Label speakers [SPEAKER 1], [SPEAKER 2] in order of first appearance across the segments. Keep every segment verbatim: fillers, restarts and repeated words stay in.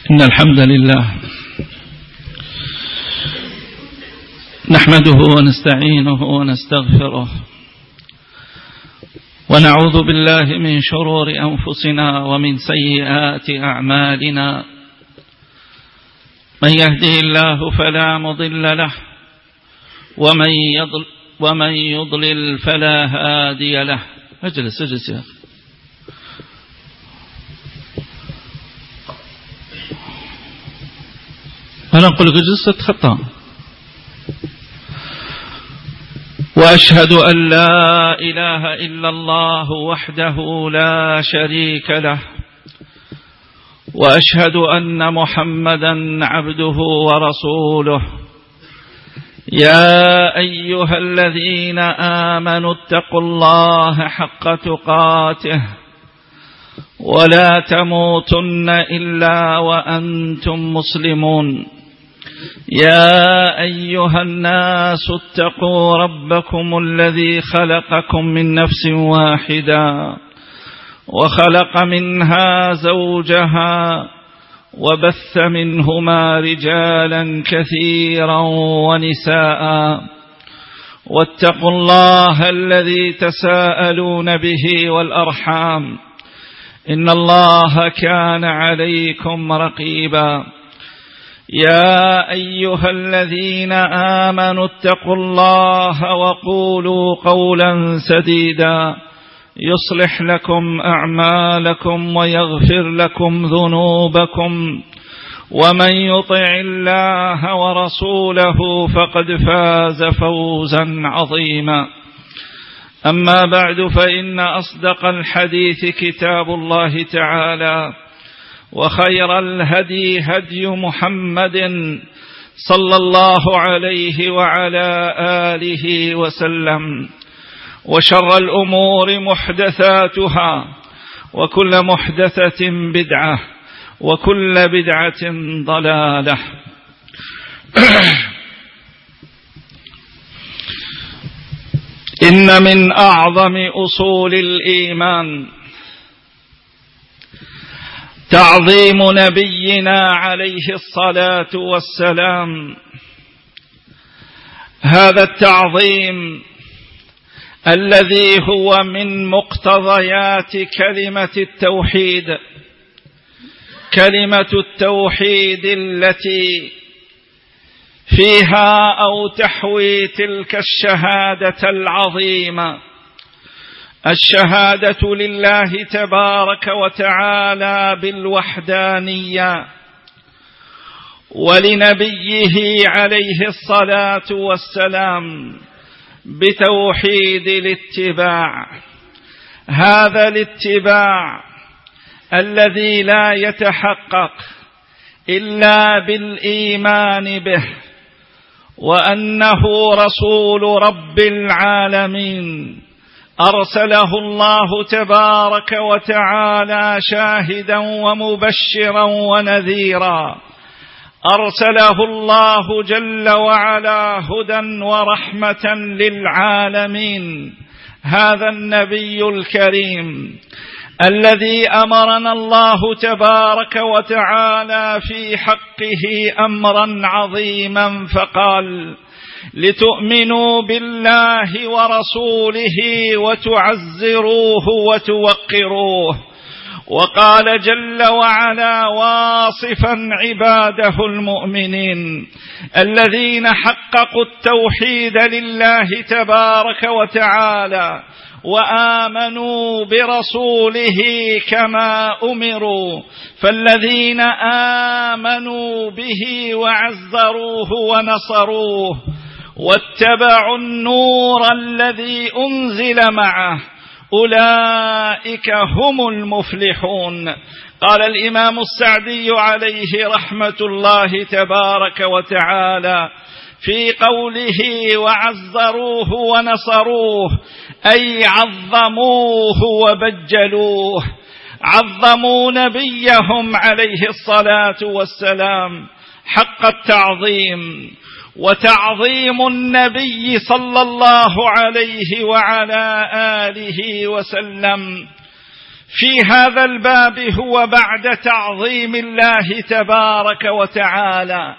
[SPEAKER 1] إن الحمد لله نحمده ونستعينه ونستغفره ونعوذ بالله من شرور أنفسنا ومن سيئات أعمالنا. من يهده الله فلا مضل له ومن يضل ومن يضلل فلا هادي له. اجلس اجلس يا أخي. أنا أقول لك اجلس تخطى. وأشهد أن لا إله إلا الله وحده لا شريك له، وأشهد أن محمدا عبده ورسوله. يا أيها الذين آمنوا اتقوا الله حق تقاته ولا تموتن إلا وأنتم مسلمون. يا أيها الناس اتقوا ربكم الذي خلقكم من نفس واحدة وخلق منها زوجها وبث منهما رجالا كثيرا ونساء، واتقوا الله الذي تساءلون به والأرحام إن الله كان عليكم رقيبا. يا أيها الذين آمنوا اتقوا الله وقولوا قولا سديدا يصلح لكم أعمالكم ويغفر لكم ذنوبكم، ومن يطع الله ورسوله فقد فاز فوزا عظيما. أما بعد، فإن أصدق الحديث كتاب الله تعالى، وخير الهدي هدي محمد صلى الله عليه وعلى آله وسلم، وشر الأمور محدثاتها، وكل محدثة بدعة، وكل بدعة ضلالة. إن من أعظم أصول الإيمان تعظيم نبينا عليه الصلاة والسلام. هذا التعظيم الذي هو من مقتضيات كلمة التوحيد، كلمة التوحيد التي فيها أو تحوي تلك الشهادة العظيمة، الشهادة لله تبارك وتعالى بالوحدانية، ولنبيه عليه الصلاة والسلام بتوحيد الاتباع. هذا الاتباع الذي لا يتحقق إلا بالإيمان به، وأنه رسول رب العالمين، أرسله الله تبارك وتعالى شاهدا ومبشرا ونذيرا، أرسله الله جل وعلا هدى ورحمة للعالمين. هذا النبي الكريم الذي أمرنا الله تبارك وتعالى في حقه أمرا عظيما، فقال: لتؤمنوا بالله ورسوله وتعزروه وتوقروه. وقال جل وعلا واصفا عباده المؤمنين الذين حققوا التوحيد لله تبارك وتعالى وآمنوا برسوله كما أمروا، فالذين آمنوا به وعزروه ونصروه واتبعوا النور الذي أنزل معه أولئك هم المفلحون. قال الإمام السعدي عليه رحمة الله تبارك وتعالى في قوله وعزروه ونصروه، أي عظموه وبجلوه، عظموا نبيهم عليه الصلاة والسلام حق التعظيم. وتعظيم النبي صلى الله عليه وعلى آله وسلم
[SPEAKER 2] في هذا الباب هو بعد تعظيم الله تبارك وتعالى،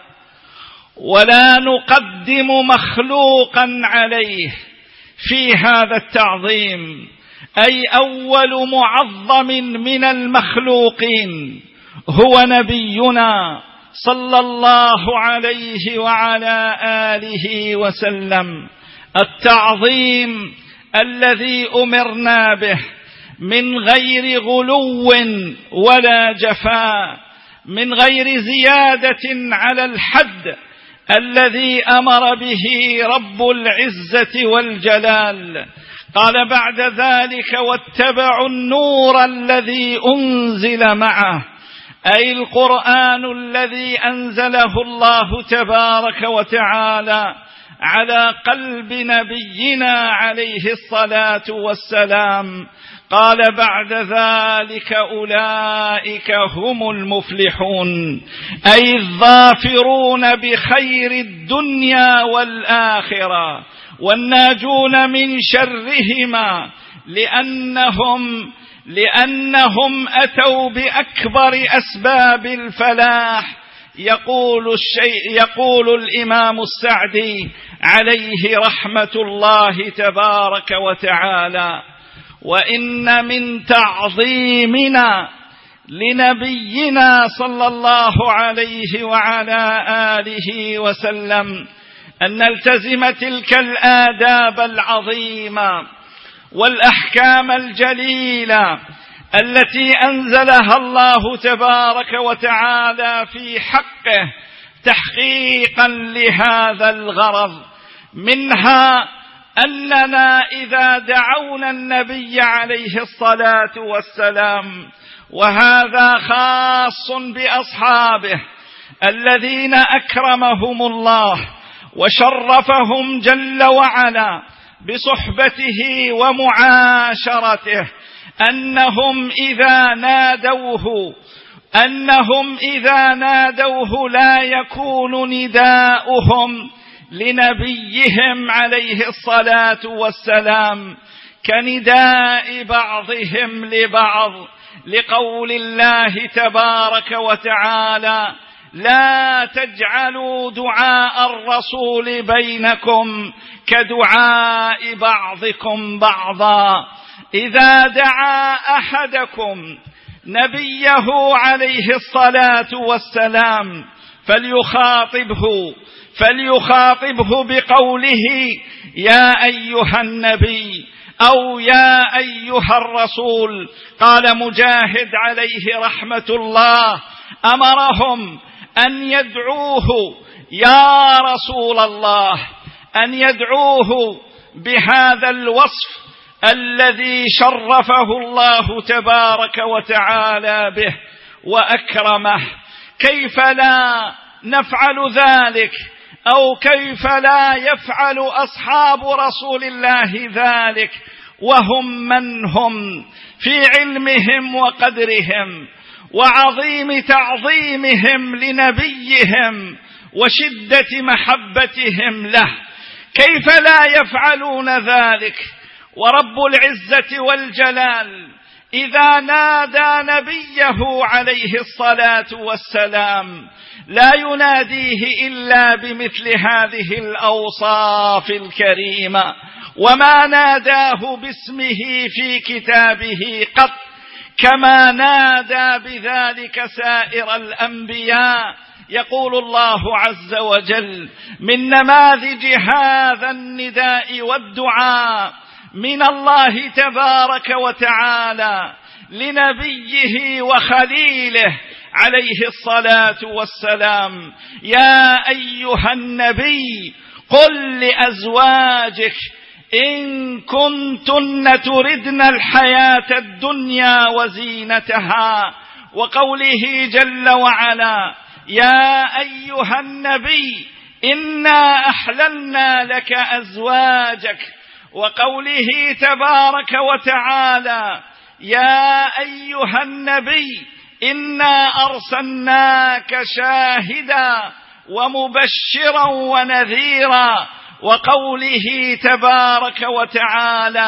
[SPEAKER 2] ولا نقدم مخلوقا عليه في هذا التعظيم، أي أول معظم من المخلوقين هو نبينا صلى الله عليه وعلى آله وسلم، التعظيم الذي أمرنا به من غير غلو ولا جفاء، من غير زيادة على الحد الذي أمر به رب العزة والجلال. قال بعد ذلك: واتبعوا النور الذي أنزل معه، أي القرآن الذي أنزله الله تبارك وتعالى على قلب نبينا عليه الصلاة والسلام. قال بعد ذلك: أولئك هم المفلحون، أي الظافرون بخير الدنيا والآخرة والناجون من شرهما، لأنهم لأنهم أتوا بأكبر أسباب الفلاح. يقول الشيء يقول الإمام السعدي عليه رحمة الله تبارك وتعالى: وإن من تعظيمنا لنبينا صلى الله عليه وعلى آله وسلم أن نلتزم تلك الآداب العظيمة والأحكام الجليلة التي أنزلها الله تبارك وتعالى في حقه تحقيقا لهذا الغرض. منها أننا إذا دعونا النبي عليه الصلاة والسلام، وهذا خاص بأصحابه الذين أكرمهم الله وشرفهم جل وعلا بصحبته ومعاشرته، أنهم إذا نادوه أنهم إذا نادوه لا يكون نداؤهم لنبيهم عليه الصلاة والسلام كنداء بعضهم لبعض، لقول الله تبارك وتعالى: لا تجعلوا دعاء الرسول بينكم كدعاء بعضكم بعضا. إذا دعا أحدكم نبيه عليه الصلاة والسلام فليخاطبه فليخاطبه بقوله: يا أيها النبي أو يا أيها الرسول. قال مجاهد عليه رحمة الله: أمرهم أن يدعوه يا رسول الله، أن يدعوه بهذا الوصف الذي شرفه الله تبارك وتعالى به وأكرمه. كيف لا نفعل ذلك؟ أو كيف لا يفعل أصحاب رسول الله ذلك وهم من هم في علمهم وقدرهم وعظيم تعظيمهم لنبيهم وشدة محبتهم له؟ كيف لا يفعلون ذلك ورب العزة والجلال إذا نادى نبيه عليه الصلاة والسلام لا يناديه إلا بمثل هذه الأوصاف الكريمة، وما ناداه باسمه في كتابه قط، كما نادى بذلك سائر الأنبياء. يقول الله عز وجل من نماذج هذا النداء والدعاء من الله تبارك وتعالى لنبيه وخليله عليه الصلاة والسلام: يا أيها النبي قل لأزواجك إن كنتن تردن الحياة الدنيا وزينتها. وقوله جل وعلا: يا أيها النبي إنا أحللنا لك أزواجك. وقوله تبارك وتعالى: يا أيها النبي إنا أرسلناك شاهدا ومبشرا ونذيرا. وقوله تبارك وتعالى: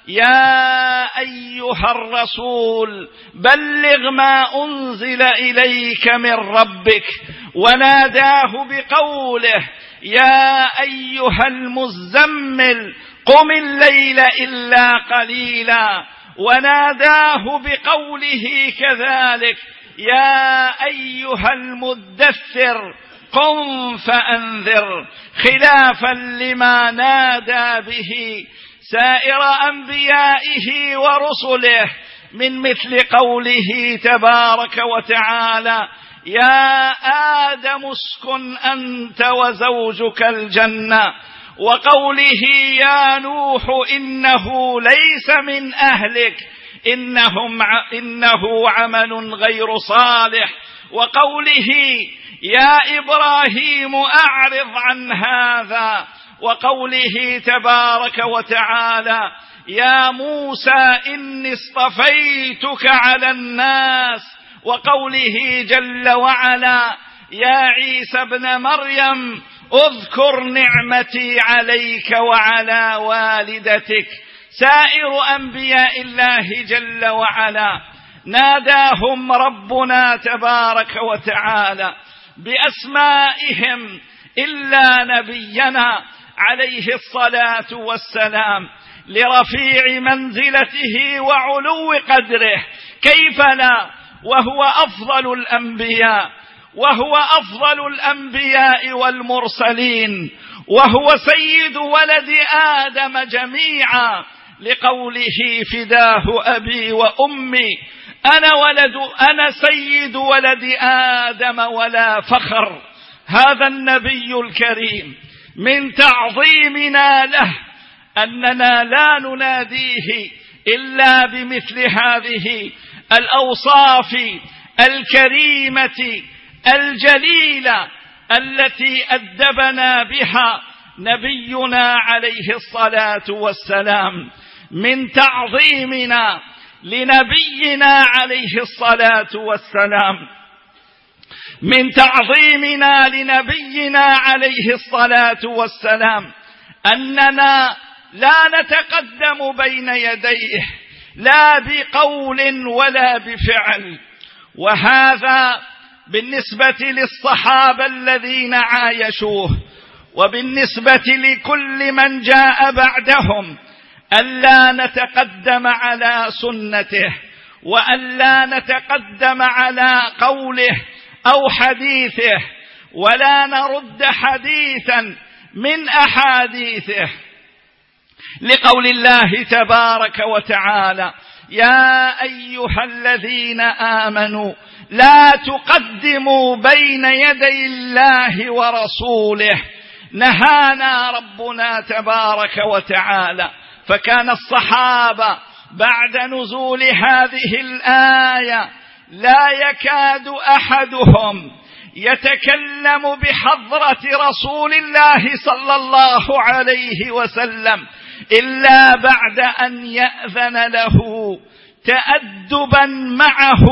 [SPEAKER 2] يا أيها الرسول بلغ ما أنزل إليك من ربك، وناداه بقوله يا أيها المزمل قم الليل إلا قليلا، وناداه بقوله كذلك يا أيها المدثر قم فأنذر، خلافا لما نادى به سائر أنبيائه ورسله من مثل قوله تبارك وتعالى يا آدم اسكن أنت وزوجك الجنة، وقوله يا نوح إنه ليس من أهلك إنهم إنه عمل غير صالح، وقوله يا إبراهيم أعرض عن هذا، وقوله تبارك وتعالى يا موسى إني اصطفيتك على الناس، وقوله جل وعلا يا عيسى ابن مريم اذكر نعمتي عليك وعلى والدتك. سائر أنبياء الله جل وعلا ناداهم ربنا تبارك وتعالى بأسمائهم إلا نبينا عليه الصلاة والسلام لرفيع منزلته وعلو قدره، كيف لا وهو أفضل الأنبياء، وهو أفضل الأنبياء والمرسلين، وهو سيد ولد آدم جميعا، لقوله فداه أبي وأمي أنا ولد أنا سيد ولد آدم ولا فخر. هذا النبي الكريم من تعظيمنا له أننا لا نناديه إلا بمثل هذه الأوصاف الكريمة الجليلة التي أدبنا بها نبينا عليه الصلاة والسلام، من تعظيمنا لنبينا عليه الصلاة والسلام من تعظيمنا لنبينا عليه الصلاة والسلام أننا لا نتقدم بين يديه لا بقول ولا بفعل. وهذا بالنسبة للصحابة الذين عايشوه، وبالنسبة لكل من جاء بعدهم، ألا نتقدم على سنته، وألا نتقدم على قوله أو حديثه، ولا نرد حديثا من أحاديثه، لقول الله تبارك وتعالى يا أيها الذين آمنوا لا تقدموا بين يدي الله ورسوله. نهانا ربنا تبارك وتعالى، فكان الصحابة بعد نزول هذه الآية لا يكاد أحدهم يتكلم بحضرة رسول الله صلى الله عليه وسلم إلا بعد أن يأذن له، تأدبا معه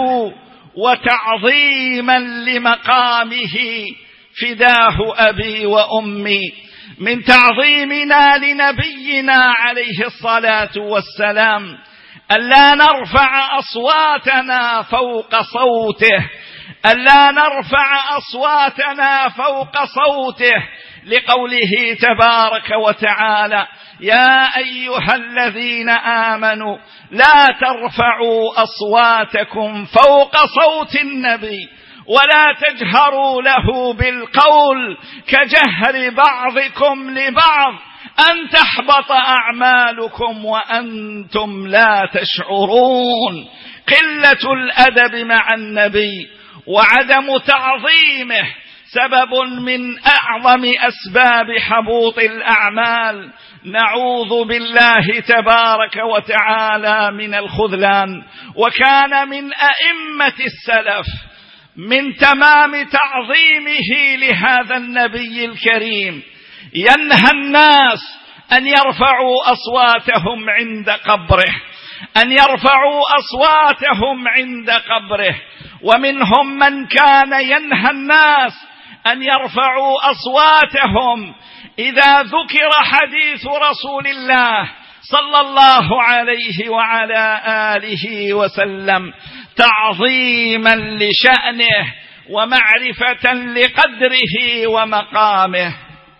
[SPEAKER 2] وتعظيما لمقامه فداه أبي وأمي. من تعظيمنا لنبينا عليه الصلاة والسلام ألا نرفع أصواتنا فوق صوته ألا نرفع أصواتنا فوق صوته لقوله تبارك وتعالى يا أيها الذين آمنوا لا ترفعوا أصواتكم فوق صوت النبي ولا تجهروا له بالقول كجهر بعضكم لبعض أن تحبط أعمالكم وأنتم لا تشعرون. قلة الأدب مع النبي وعدم تعظيمه سبب من أعظم أسباب حبوط الأعمال. نعوذ بالله تبارك وتعالى من الخذلان. وكان من أئمة السلف من تمام تعظيمه لهذا النبي الكريم ينهى الناس أن يرفعوا أصواتهم عند قبره أن يرفعوا أصواتهم عند قبره ومنهم من كان ينهى الناس أن يرفعوا أصواتهم إذا ذكر حديث رسول الله صلى الله عليه وعلى آله وسلم تعظيما لشأنه ومعرفة لقدره ومقامه.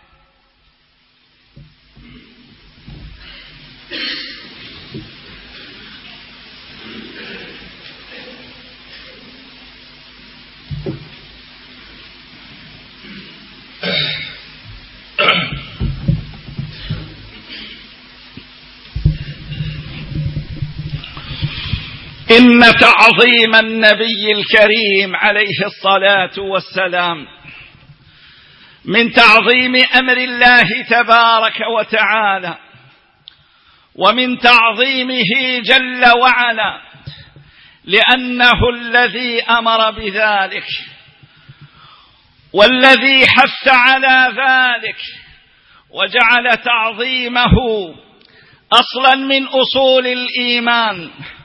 [SPEAKER 2] إن تعظيم النبي الكريم عليه الصلاة والسلام من تعظيم أمر الله تبارك وتعالى، ومن تعظيمه جل وعلا، لأنه الذي أمر بذلك والذي حث على ذلك، وجعل تعظيمه أصلا من أصول الإيمان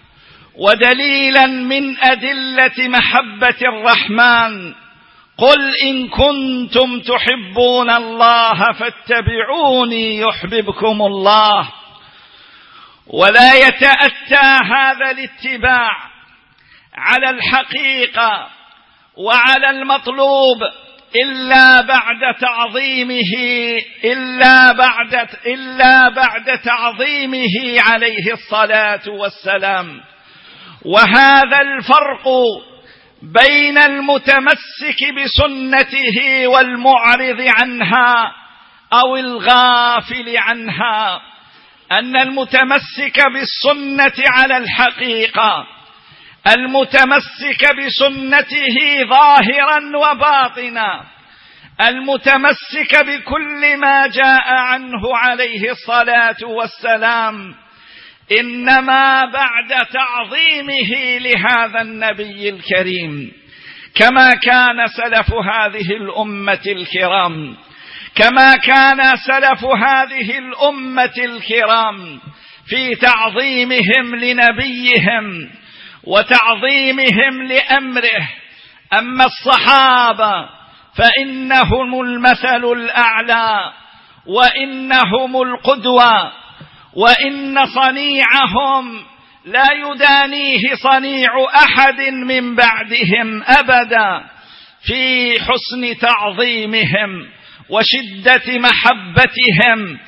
[SPEAKER 2] ودليلا من أدلة محبة الرحمن. قل إن كنتم تحبون الله فاتبعوني يحببكم الله. ولا يتأتى هذا الاتباع على الحقيقة وعلى المطلوب إلا بعد تعظيمه إلا بعد إلا بعد تعظيمه عليه الصلاة والسلام. وهذا الفرق بين المتمسك بسنته والمعرض عنها أو الغافل عنها، أن المتمسك بالسنة على الحقيقة، المتمسك بسنته ظاهرا وباطنا، المتمسك بكل ما جاء عنه عليه الصلاة والسلام، إنما بعد تعظيمه لهذا النبي الكريم، كما كان سلف هذه الأمة الكرام كما كان سلف هذه الأمة الكرام في تعظيمهم لنبيهم وتعظيمهم لأمره. أما الصحابة فإنهم المثل الأعلى وإنهم القدوة، وإن صنيعهم لا يدانيه صنيع أحد من بعدهم أبدا في حسن تعظيمهم وشدة محبتهم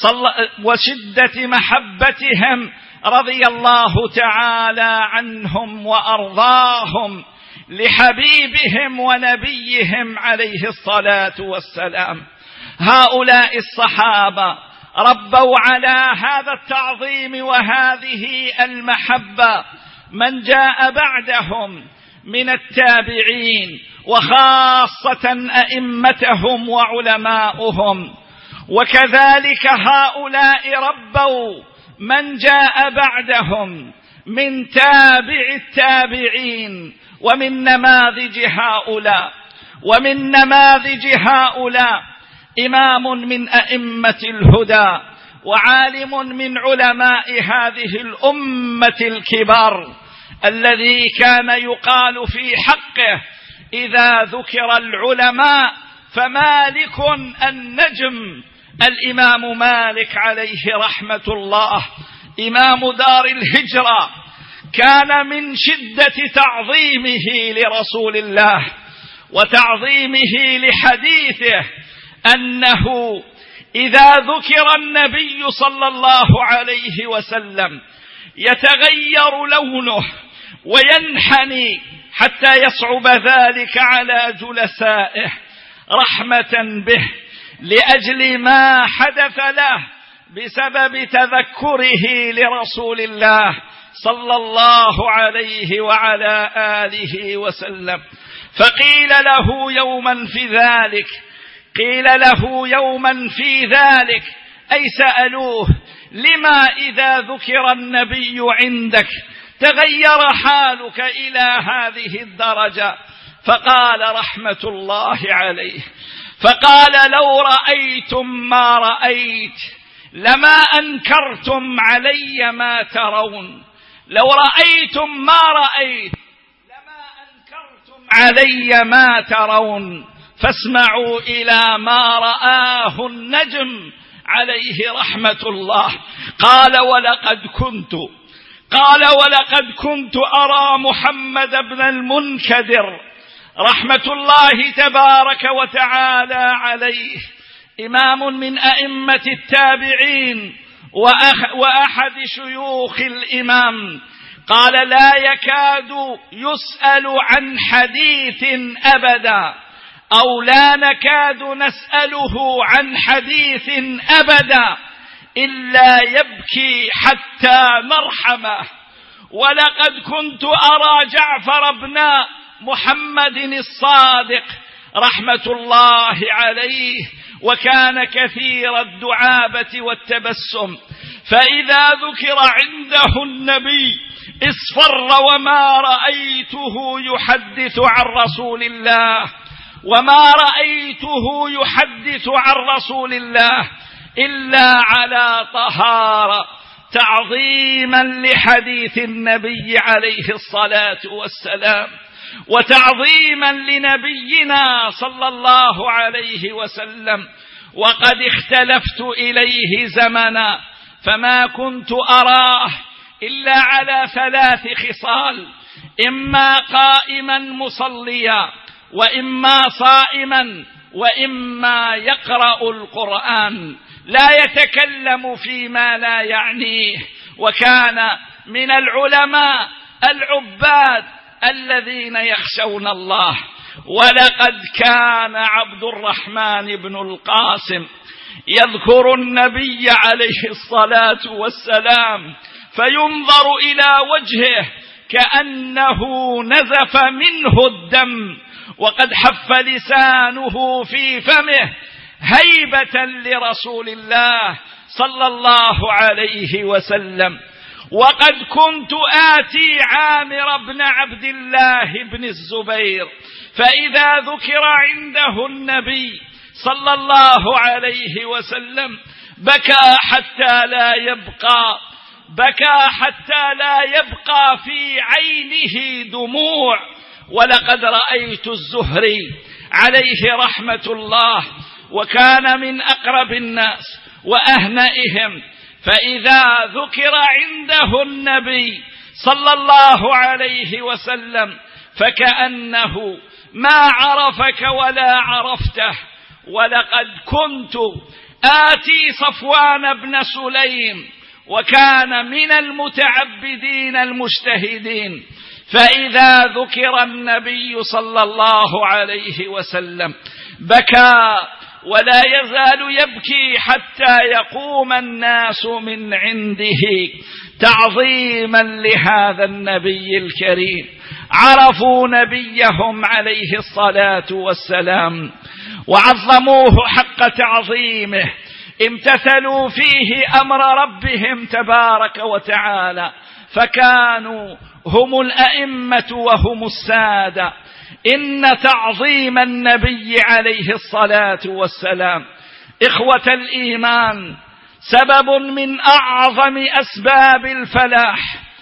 [SPEAKER 2] وشدة محبتهم رضي الله تعالى عنهم وأرضاهم لحبيبهم ونبيهم عليه الصلاة والسلام. هؤلاء الصحابة ربوا على هذا التعظيم وهذه المحبة من جاء بعدهم من التابعين، وخاصة أئمتهم وعلماؤهم، وكذلك هؤلاء ربوا من جاء بعدهم من تابع التابعين. ومن نماذج هؤلاء ومن نماذج هؤلاء إمام من أئمة الهدى وعالم من علماء هذه الأمة الكبار، الذي كان يقال في حقه إذا ذكر العلماء فمالك النجم، الإمام مالك عليه رحمة الله، إمام دار الهجرة، كان من شدة تعظيمه لرسول الله وتعظيمه لحديثه أنه إذا ذكر النبي صلى الله عليه وسلم يتغير لونه وينحني حتى يصعب ذلك على جلسائه رحمة به لأجل ما حدث له بسبب تذكره لرسول الله صلى الله عليه وعلى آله وسلم. فقيل له يوما في ذلك قيل له يوما في ذلك أي سألوه: لما إذا ذكر النبي عندك تغير حالك إلى هذه الدرجة؟ فقال رحمة الله عليه، فقال: لو رأيتم ما رأيت لما أنكرتم علي ما ترون، لو رأيتم ما رأيت لما أنكرتم علي ما ترون، فاسمعوا إلى ما رآه النجم عليه رحمة الله قال ولقد كنت قال ولقد كنت أرى محمد بن المنكدر رحمة الله تبارك وتعالى عليه، إمام من أئمة التابعين وأحد شيوخ الإمام، قال لا يكاد يسأل عن حديث أبدا، أو لا نكاد نسأله عن حديث أبدا إلا يبكي حتى نرحمه. ولقد كنت أرى جعفر بن محمد الصادق رحمة الله عليه، وكان كثير الدعابة والتبسم، فإذا ذكر عنده النبي اصفر وما رأيته يحدث عن رسول الله وما رأيته يحدث عن رسول الله إلا على طهارة، تعظيما لحديث النبي عليه الصلاة والسلام، وتعظيما لنبينا صلى الله عليه وسلم. وقد اختلفت إليه زمنا فما كنت أراه إلا على ثلاث خصال: إما قائما مصليا، وإما صائما، وإما يقرأ القرآن، لا يتكلم فيما لا يعنيه. وكان من العلماء العباد الذين يخشون الله. ولقد كان عبد الرحمن بن القاسم يذكر النبي عليه الصلاة والسلام فينظر إلى وجهه كأنه نزف منه الدم، وقد حف لسانه في فمه هيبة لرسول الله صلى الله عليه وسلم. وقد كنت آتي عامر بن عبد الله بن الزبير فإذا ذكر عنده النبي صلى الله عليه وسلم بكى حتى لا يبقى بكى حتى لا يبقى في عينه دموع. ولقد رأيت الزهري عليه رحمة الله، وكان من أقرب الناس وأهنئهم، فإذا ذكر عنده النبي صلى الله عليه وسلم فكأنه ما عرفك ولا عرفته. ولقد كنت آتي صفوان بن سليم وكان من المتعبدين المجتهدين، فإذا ذكر النبي صلى الله عليه وسلم بكى ولا يزال يبكي حتى يقوم الناس من عنده تعظيما لهذا النبي الكريم. عرفوا نبيهم عليه الصلاة والسلام وعظموه حق تعظيمه، امتثلوا فيه أمر ربهم تبارك وتعالى، فكانوا هم الأئمة وهم السادة. إن تعظيم النبي عليه الصلاة والسلام إخوة الإيمان سبب من أعظم أسباب الفلاح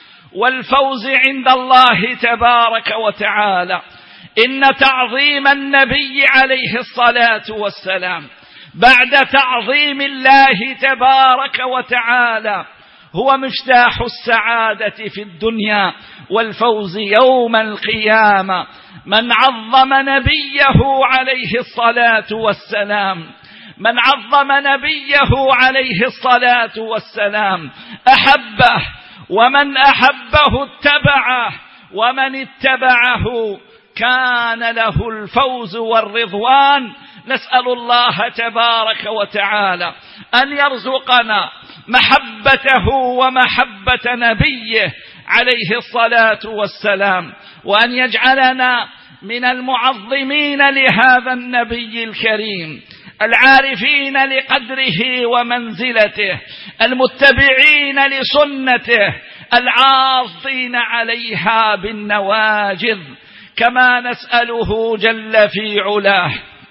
[SPEAKER 2] والفوز عند الله تبارك وتعالى. إن تعظيم النبي عليه الصلاة والسلام بعد تعظيم الله تبارك وتعالى هو مفتاح السعادة في الدنيا والفوز يوم القيامة. من عظم نبيه عليه الصلاة والسلام من عظم نبيه عليه الصلاة والسلام أحبه، ومن أحبه اتبعه، ومن اتبعه كان له الفوز والرضوان. نسأل الله تبارك وتعالى أن يرزقنا محبته ومحبة نبيه عليه الصلاة والسلام، وأن يجعلنا من المعظمين لهذا النبي الكريم، العارفين لقدره ومنزلته، المتبعين لسنته، العاضين عليها بالنواجذ. كما نسأله جل في علاه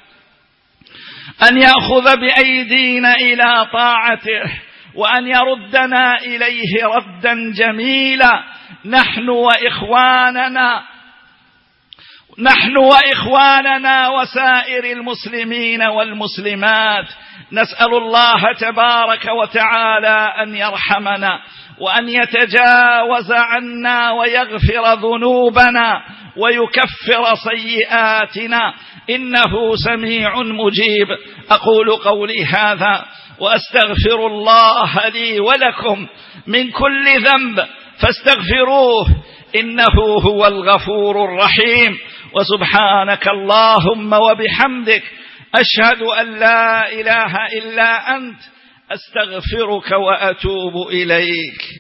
[SPEAKER 2] أن يأخذ بأيدينا إلى طاعته، وأن يردنا إليه ردا جميلا نحن وإخواننا نحن وإخواننا وسائر المسلمين والمسلمات نسأل الله تبارك وتعالى أن يرحمنا وأن يتجاوز عنا ويغفر ذنوبنا ويكفر سيئاتنا، إنه سميع مجيب. أقول قولي هذا وأستغفر الله لي ولكم من كل ذنب فاستغفروه إنه هو الغفور الرحيم. وسبحانك اللهم وبحمدك أشهد أن لا إله إلا أنت أستغفرك وأتوب إليك.